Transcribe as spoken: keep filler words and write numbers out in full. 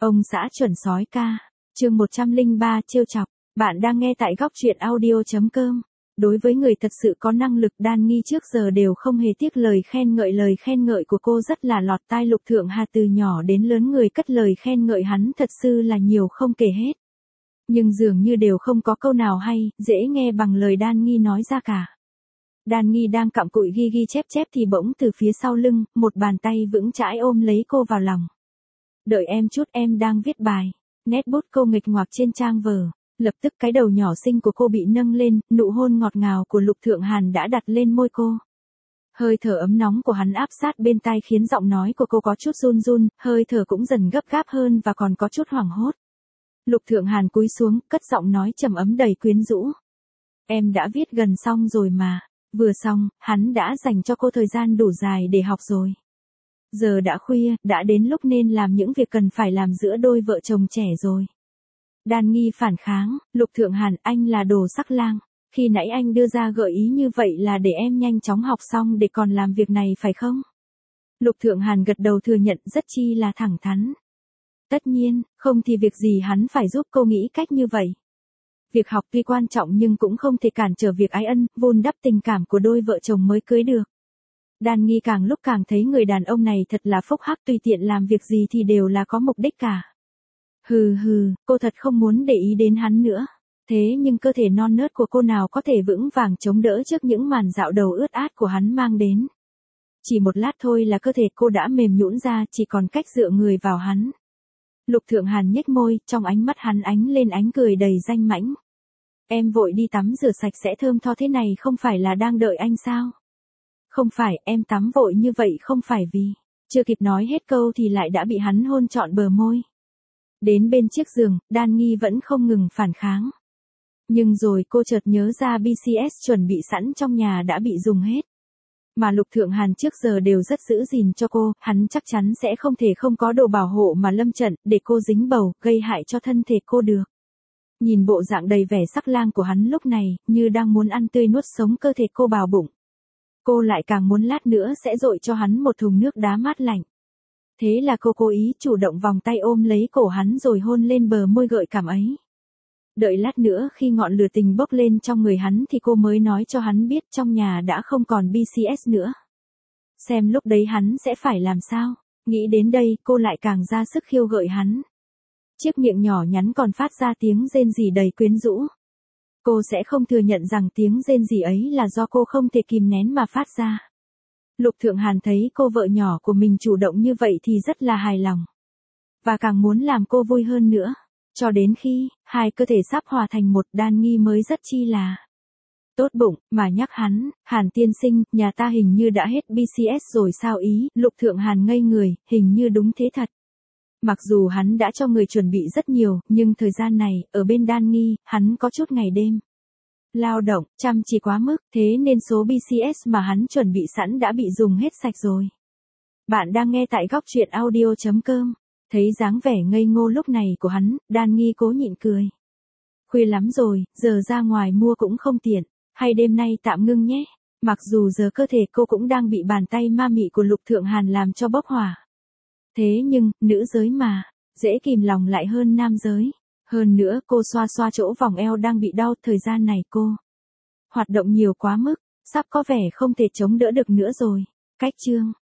Ông xã chuẩn sói ca, chương một trăm lẻ ba trêu chọc, bạn đang nghe tại góc truyện audio chấm com. Đối với người thật sự có năng lực, Đan Nghi trước giờ đều không hề tiếc lời khen ngợi. Lời khen ngợi của cô rất là lọt tai Lục Thượng Hà, từ nhỏ đến lớn người cất lời khen ngợi hắn thật sự là nhiều không kể hết. Nhưng dường như đều không có câu nào hay, dễ nghe bằng lời Đan Nghi nói ra cả. Đan Nghi đang cặm cụi ghi ghi chép chép thì bỗng từ phía sau lưng, một bàn tay vững chãi ôm lấy cô vào lòng. Đợi em chút, em đang viết bài. Nét bút cô nghịch ngoạc trên trang vở. Lập tức cái đầu nhỏ xinh của cô bị nâng lên, nụ hôn ngọt ngào của Lục Thượng Hàn đã đặt lên môi cô. Hơi thở ấm nóng của hắn áp sát bên tai khiến giọng nói của cô có chút run run, hơi thở cũng dần gấp gáp hơn và còn có chút hoảng hốt. Lục Thượng Hàn cúi xuống, cất giọng nói trầm ấm đầy quyến rũ. Em đã viết gần xong rồi mà. Vừa xong, hắn đã dành cho cô thời gian đủ dài để học rồi. Giờ đã khuya, đã đến lúc nên làm những việc cần phải làm giữa đôi vợ chồng trẻ rồi. Đan Nghi phản kháng, Lục Thượng Hàn, anh là đồ sắc lang. Khi nãy anh đưa ra gợi ý như vậy là để em nhanh chóng học xong để còn làm việc này phải không? Lục Thượng Hàn gật đầu thừa nhận rất chi là thẳng thắn. Tất nhiên, không thì việc gì hắn phải giúp cô nghĩ cách như vậy. Việc học tuy quan trọng nhưng cũng không thể cản trở việc ái ân, vun đắp tình cảm của đôi vợ chồng mới cưới được. Đan Nghi càng lúc càng thấy người đàn ông này thật là phúc hắc, tùy tiện làm việc gì thì đều là có mục đích cả. Hừ hừ, cô thật không muốn để ý đến hắn nữa. Thế nhưng cơ thể non nớt của cô nào có thể vững vàng chống đỡ trước những màn dạo đầu ướt át của hắn mang đến. Chỉ một lát thôi là cơ thể cô đã mềm nhũn ra, chỉ còn cách dựa người vào hắn. Lục Thượng Hàn nhếch môi, trong ánh mắt hắn ánh lên ánh cười đầy danh mãnh. Em vội đi tắm rửa sạch sẽ thơm tho thế này không phải là đang đợi anh sao? Không phải, em tắm vội như vậy không phải vì... Chưa kịp nói hết câu thì lại đã bị hắn hôn trọn bờ môi. Đến bên chiếc giường, Đan Nghi vẫn không ngừng phản kháng. Nhưng rồi cô chợt nhớ ra bê xê ét chuẩn bị sẵn trong nhà đã bị dùng hết. Mà Lục Thượng Hàn trước giờ đều rất giữ gìn cho cô, hắn chắc chắn sẽ không thể không có đồ bảo hộ mà lâm trận để cô dính bầu, gây hại cho thân thể cô được. Nhìn bộ dạng đầy vẻ sắc lang của hắn lúc này, như đang muốn ăn tươi nuốt sống cơ thể cô vào bụng. Cô lại càng muốn lát nữa sẽ dội cho hắn một thùng nước đá mát lạnh. Thế là cô cố ý chủ động vòng tay ôm lấy cổ hắn rồi hôn lên bờ môi gợi cảm ấy. Đợi lát nữa khi ngọn lửa tình bốc lên trong người hắn thì cô mới nói cho hắn biết trong nhà đã không còn bê xê ét nữa. Xem lúc đấy hắn sẽ phải làm sao. Nghĩ đến đây cô lại càng ra sức khiêu gợi hắn. Chiếc miệng nhỏ nhắn còn phát ra tiếng rên rỉ đầy quyến rũ. Cô sẽ không thừa nhận rằng tiếng rên rỉ ấy là do cô không thể kìm nén mà phát ra. Lục Thượng Hàn thấy cô vợ nhỏ của mình chủ động như vậy thì rất là hài lòng. Và càng muốn làm cô vui hơn nữa. Cho đến khi, hai cơ thể sắp hòa thành một, Đan Nghi mới rất chi là tốt bụng, mà nhắc hắn, Hàn tiên sinh, nhà ta hình như đã hết bê xê ét rồi sao ý, Lục Thượng Hàn ngây người, hình như đúng thế thật. Mặc dù hắn đã cho người chuẩn bị rất nhiều, nhưng thời gian này, ở bên Đan Nghi, hắn có chút ngày đêm lao động, chăm chỉ quá mức, thế nên số bê xê ét mà hắn chuẩn bị sẵn đã bị dùng hết sạch rồi. Bạn đang nghe tại góc truyện audio chấm com. Thấy dáng vẻ ngây ngô lúc này của hắn, Đan Nghi cố nhịn cười. Khuya lắm rồi, giờ ra ngoài mua cũng không tiện, hay đêm nay tạm ngưng nhé. Mặc dù giờ cơ thể cô cũng đang bị bàn tay ma mị của Lục Thượng Hàn làm cho bốc hỏa. Thế nhưng, nữ giới mà, dễ kìm lòng lại hơn nam giới. Hơn nữa cô xoa xoa chỗ vòng eo đang bị đau, thời gian này cô hoạt động nhiều quá mức, sắp có vẻ không thể chống đỡ được nữa rồi. Cách chương